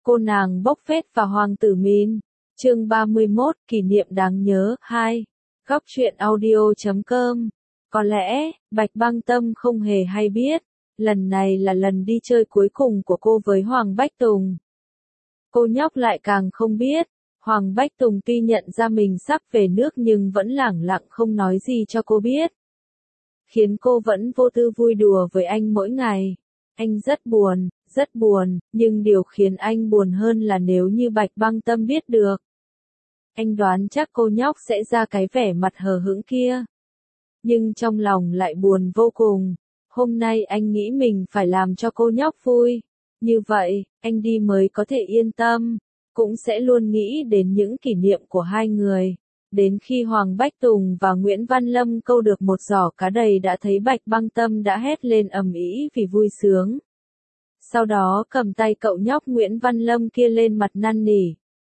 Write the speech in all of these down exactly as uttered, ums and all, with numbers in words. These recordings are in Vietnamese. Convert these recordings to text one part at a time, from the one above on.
Cô nàng bốc phét và hoàng tử Min. Chương ba mươi mốt, kỷ niệm đáng nhớ. hai. Góc truyện audio chấm com. Có lẽ, Bạch Băng Tâm không hề hay biết, lần này là lần đi chơi cuối cùng của cô với Hoàng Bách Tùng. Cô nhóc lại càng không biết, Hoàng Bách Tùng tuy nhận ra mình sắp về nước nhưng vẫn lẳng lặng không nói gì cho cô biết. Khiến cô vẫn vô tư vui đùa với anh mỗi ngày. Anh rất buồn, rất buồn, nhưng điều khiến anh buồn hơn là nếu như Bạch Băng Tâm biết được. Anh đoán chắc cô nhóc sẽ ra cái vẻ mặt hờ hững kia. Nhưng trong lòng lại buồn vô cùng. Hôm nay anh nghĩ mình phải làm cho cô nhóc vui. Như vậy, anh đi mới có thể yên tâm. Cũng sẽ luôn nghĩ đến những kỷ niệm của hai người. Đến khi Hoàng Bách Tùng và Nguyễn Văn Lâm câu được một giỏ cá đầy đã thấy Bạch Băng Tâm đã hét lên ầm ĩ vì vui sướng. Sau đó cầm tay cậu nhóc Nguyễn Văn Lâm kia lên mặt năn nỉ.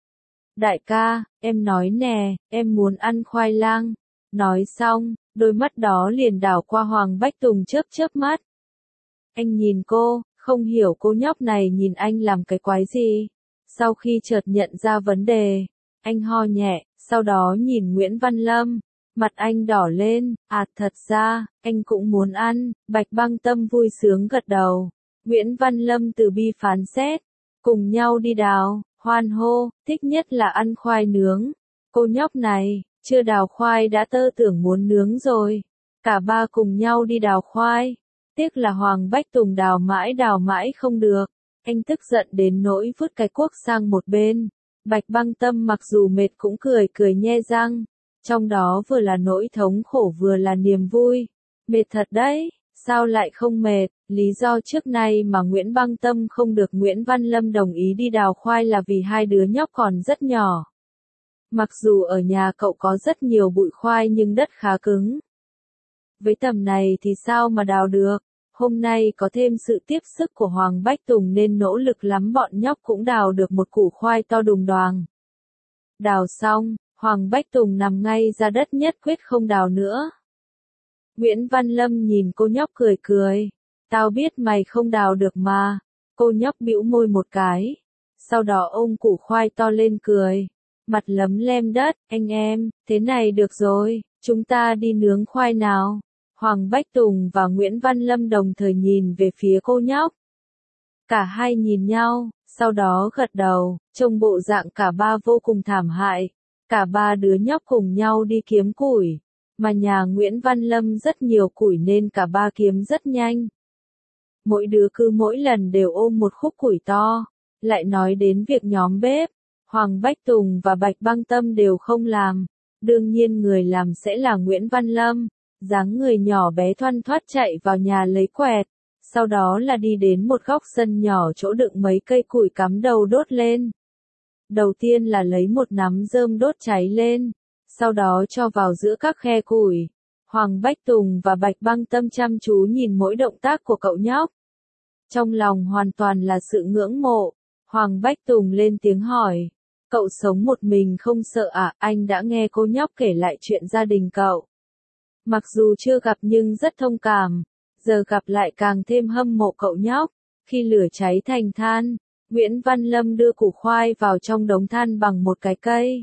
Đại ca, em nói nè, em muốn ăn khoai lang. Nói xong, đôi mắt đó liền đảo qua Hoàng Bách Tùng chớp chớp mắt. Anh nhìn cô, không hiểu cô nhóc này nhìn anh làm cái quái gì. Sau khi chợt nhận ra vấn đề, anh ho nhẹ, sau đó nhìn Nguyễn Văn Lâm. Mặt anh đỏ lên, à thật ra, anh cũng muốn ăn. Bạch Băng Tâm vui sướng gật đầu. Nguyễn Văn Lâm từ bi phán xét. Cùng nhau đi đào, hoan hô, thích nhất là ăn khoai nướng. Cô nhóc này, chưa đào khoai đã tơ tưởng muốn nướng rồi. Cả ba cùng nhau đi đào khoai. Tiếc là Hoàng Bách Tùng đào mãi đào mãi không được. Anh tức giận đến nỗi vứt cái cuốc sang một bên. Bạch Băng Tâm mặc dù mệt cũng cười cười nhe răng. Trong đó vừa là nỗi thống khổ vừa là niềm vui. Mệt thật đấy, sao lại không mệt? Lý do trước nay mà Nguyễn Băng Tâm không được Nguyễn Văn Lâm đồng ý đi đào khoai là vì hai đứa nhóc còn rất nhỏ. Mặc dù ở nhà cậu có rất nhiều bụi khoai nhưng đất khá cứng. Với tầm này thì sao mà đào được? Hôm nay có thêm sự tiếp sức của Hoàng Bách Tùng nên nỗ lực lắm bọn nhóc cũng đào được một củ khoai to đùng đoàng. Đào xong, Hoàng Bách Tùng nằm ngay ra đất nhất quyết không đào nữa. Nguyễn Văn Lâm nhìn cô nhóc cười cười. Tao biết mày không đào được mà. Cô nhóc bĩu môi một cái. Sau đó ôm củ khoai to lên cười. Mặt lấm lem đất, anh em, thế này được rồi, chúng ta đi nướng khoai nào. Hoàng Bách Tùng và Nguyễn Văn Lâm đồng thời nhìn về phía cô nhóc. Cả hai nhìn nhau, sau đó gật đầu, trông bộ dạng cả ba vô cùng thảm hại. Cả ba đứa nhóc cùng nhau đi kiếm củi, mà nhà Nguyễn Văn Lâm rất nhiều củi nên cả ba kiếm rất nhanh. Mỗi đứa cứ mỗi lần đều ôm một khúc củi to. Lại nói đến việc nhóm bếp, Hoàng Bách Tùng và Bạch Băng Tâm đều không làm. Đương nhiên người làm sẽ là Nguyễn Văn Lâm. Dáng người nhỏ bé thoăn thoắt chạy vào nhà lấy quẹt. Sau đó là đi đến một góc sân nhỏ chỗ đựng mấy cây củi cắm đầu đốt lên. Đầu tiên là lấy một nắm rơm đốt cháy lên. Sau đó cho vào giữa các khe củi. Hoàng Bách Tùng và Bạch Băng Tâm chăm chú nhìn mỗi động tác của cậu nhóc. Trong lòng hoàn toàn là sự ngưỡng mộ. Hoàng Bách Tùng lên tiếng hỏi. Cậu sống một mình không sợ à? Anh đã nghe cô nhóc kể lại chuyện gia đình cậu. Mặc dù chưa gặp nhưng rất thông cảm. Giờ gặp lại càng thêm hâm mộ cậu nhóc. Khi lửa cháy thành than, Nguyễn Văn Lâm đưa củ khoai vào trong đống than bằng một cái cây.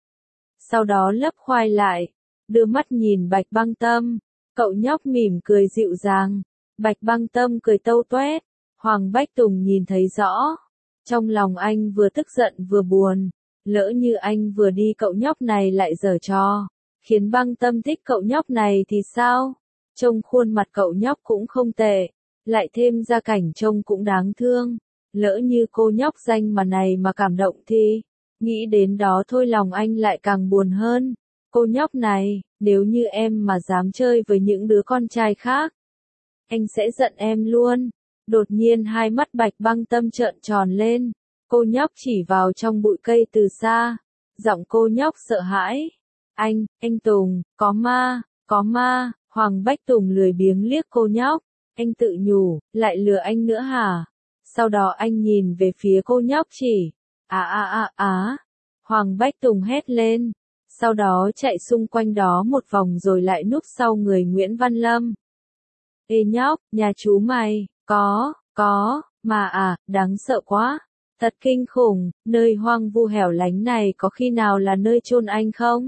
Sau đó lấp khoai lại. Đưa mắt nhìn Bạch Băng Tâm. Cậu nhóc mỉm cười dịu dàng. Bạch Băng Tâm cười tâu toét. Hoàng Bách Tùng nhìn thấy rõ. Trong lòng anh vừa tức giận vừa buồn. Lỡ như anh vừa đi cậu nhóc này lại giở trò. Khiến Băng Tâm thích cậu nhóc này thì sao? Trông khuôn mặt cậu nhóc cũng không tệ. Lại thêm gia cảnh trông cũng đáng thương. Lỡ như cô nhóc danh mà này mà cảm động thì. Nghĩ đến đó thôi lòng anh lại càng buồn hơn. Cô nhóc này, nếu như em mà dám chơi với những đứa con trai khác. Anh sẽ giận em luôn. Đột nhiên hai mắt Bạch Băng Tâm trợn tròn lên. Cô nhóc chỉ vào trong bụi cây từ xa. Giọng cô nhóc sợ hãi. Anh, anh Tùng, có ma, có ma. Hoàng Bách Tùng lười biếng liếc cô nhóc. Anh tự nhủ, lại lừa anh nữa hả? Sau đó anh nhìn về phía cô nhóc chỉ. Á á á á. Hoàng Bách Tùng hét lên. Sau đó chạy xung quanh đó một vòng rồi lại núp sau người Nguyễn Văn Lâm. Ê nhóc, nhà chú mày, có, có, mà à, đáng sợ quá. Thật kinh khủng, nơi hoang vu hẻo lánh này có khi nào là nơi chôn anh không?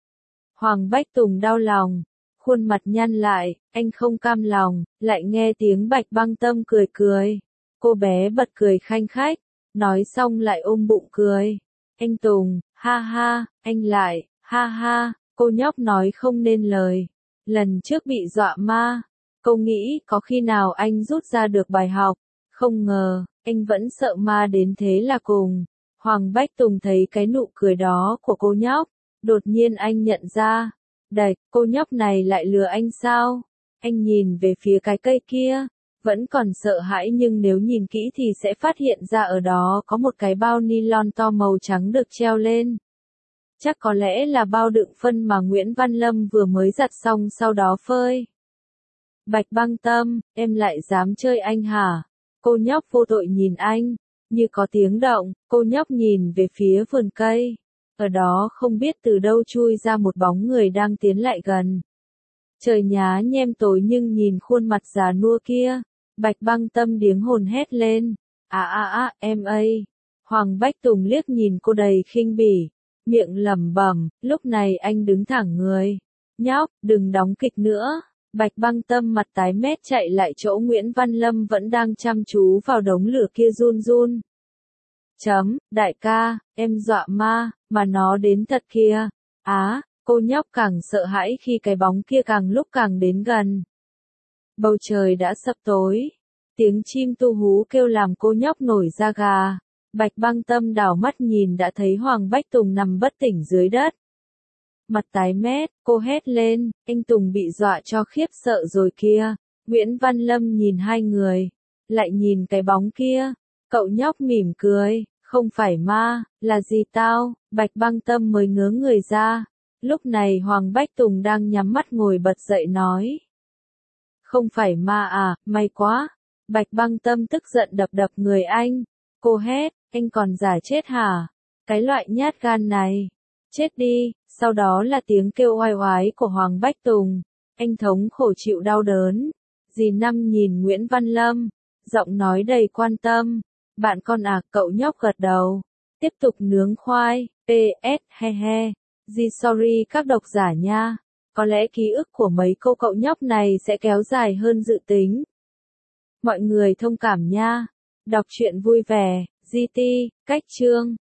Hoàng Bách Tùng đau lòng, khuôn mặt nhăn lại, anh không cam lòng, lại nghe tiếng Bạch Băng Tâm cười cười. Cô bé bật cười khanh khách, nói xong lại ôm bụng cười. Anh Tùng, ha ha, anh lại, ha ha, cô nhóc nói không nên lời. Lần trước bị dọa ma, cô nghĩ có khi nào anh rút ra được bài học, không ngờ, anh vẫn sợ ma đến thế là cùng. Hoàng Bách Tùng thấy cái nụ cười đó của cô nhóc, đột nhiên anh nhận ra, đạch, cô nhóc này lại lừa anh sao? Anh nhìn về phía cái cây kia, vẫn còn sợ hãi nhưng nếu nhìn kỹ thì sẽ phát hiện ra ở đó có một cái bao nylon to màu trắng được treo lên. Chắc có lẽ là bao đựng phân mà Nguyễn Văn Lâm vừa mới giặt xong sau đó phơi. Bạch Băng Tâm, em lại dám chơi anh hả? Cô nhóc vô tội nhìn anh, như có tiếng động, cô nhóc nhìn về phía vườn cây. Ở đó không biết từ đâu chui ra một bóng người đang tiến lại gần. Trời nhá nhem tối nhưng nhìn khuôn mặt già nua kia, Bạch Băng Tâm điếng hồn hét lên. À à à, em ơi. Hoàng Bách Tùng liếc nhìn cô đầy khinh bỉ, miệng lẩm bẩm, lúc này anh đứng thẳng người. Nhóc, đừng đóng kịch nữa. Bạch Băng Tâm mặt tái mét chạy lại chỗ Nguyễn Văn Lâm vẫn đang chăm chú vào đống lửa kia run run. Chấm, đại ca, em dọa ma, mà nó đến thật kìa. Á, cô nhóc càng sợ hãi khi cái bóng kia càng lúc càng đến gần. Bầu trời đã sập tối. Tiếng chim tu hú kêu làm cô nhóc nổi da gà. Bạch Băng Tâm đảo mắt nhìn đã thấy Hoàng Bách Tùng nằm bất tỉnh dưới đất. Mặt tái mét, cô hét lên, anh Tùng bị dọa cho khiếp sợ rồi kia. Nguyễn Văn Lâm nhìn hai người, lại nhìn cái bóng kia. Cậu nhóc mỉm cười, không phải ma, là gì tao? Bạch Băng Tâm mới ngớ người ra. Lúc này Hoàng Bách Tùng đang nhắm mắt ngồi bật dậy nói. Không phải ma à, may quá. Bạch Băng Tâm tức giận đập đập người anh. Cô hét, anh còn giả chết hả? Cái loại nhát gan này. Chết đi, sau đó là tiếng kêu oai oái của Hoàng Bách Tùng. Anh thống khổ chịu đau đớn. Dì Năm nhìn Nguyễn Văn Lâm, giọng nói đầy quan tâm. Bạn con à, cậu nhóc gật đầu. Tiếp tục nướng khoai, pê ét he he. Dì sorry các độc giả nha. Có lẽ ký ức của mấy cô cậu nhóc này sẽ kéo dài hơn dự tính. Mọi người thông cảm nha. Đọc truyện vui vẻ, giê tê, cách chương.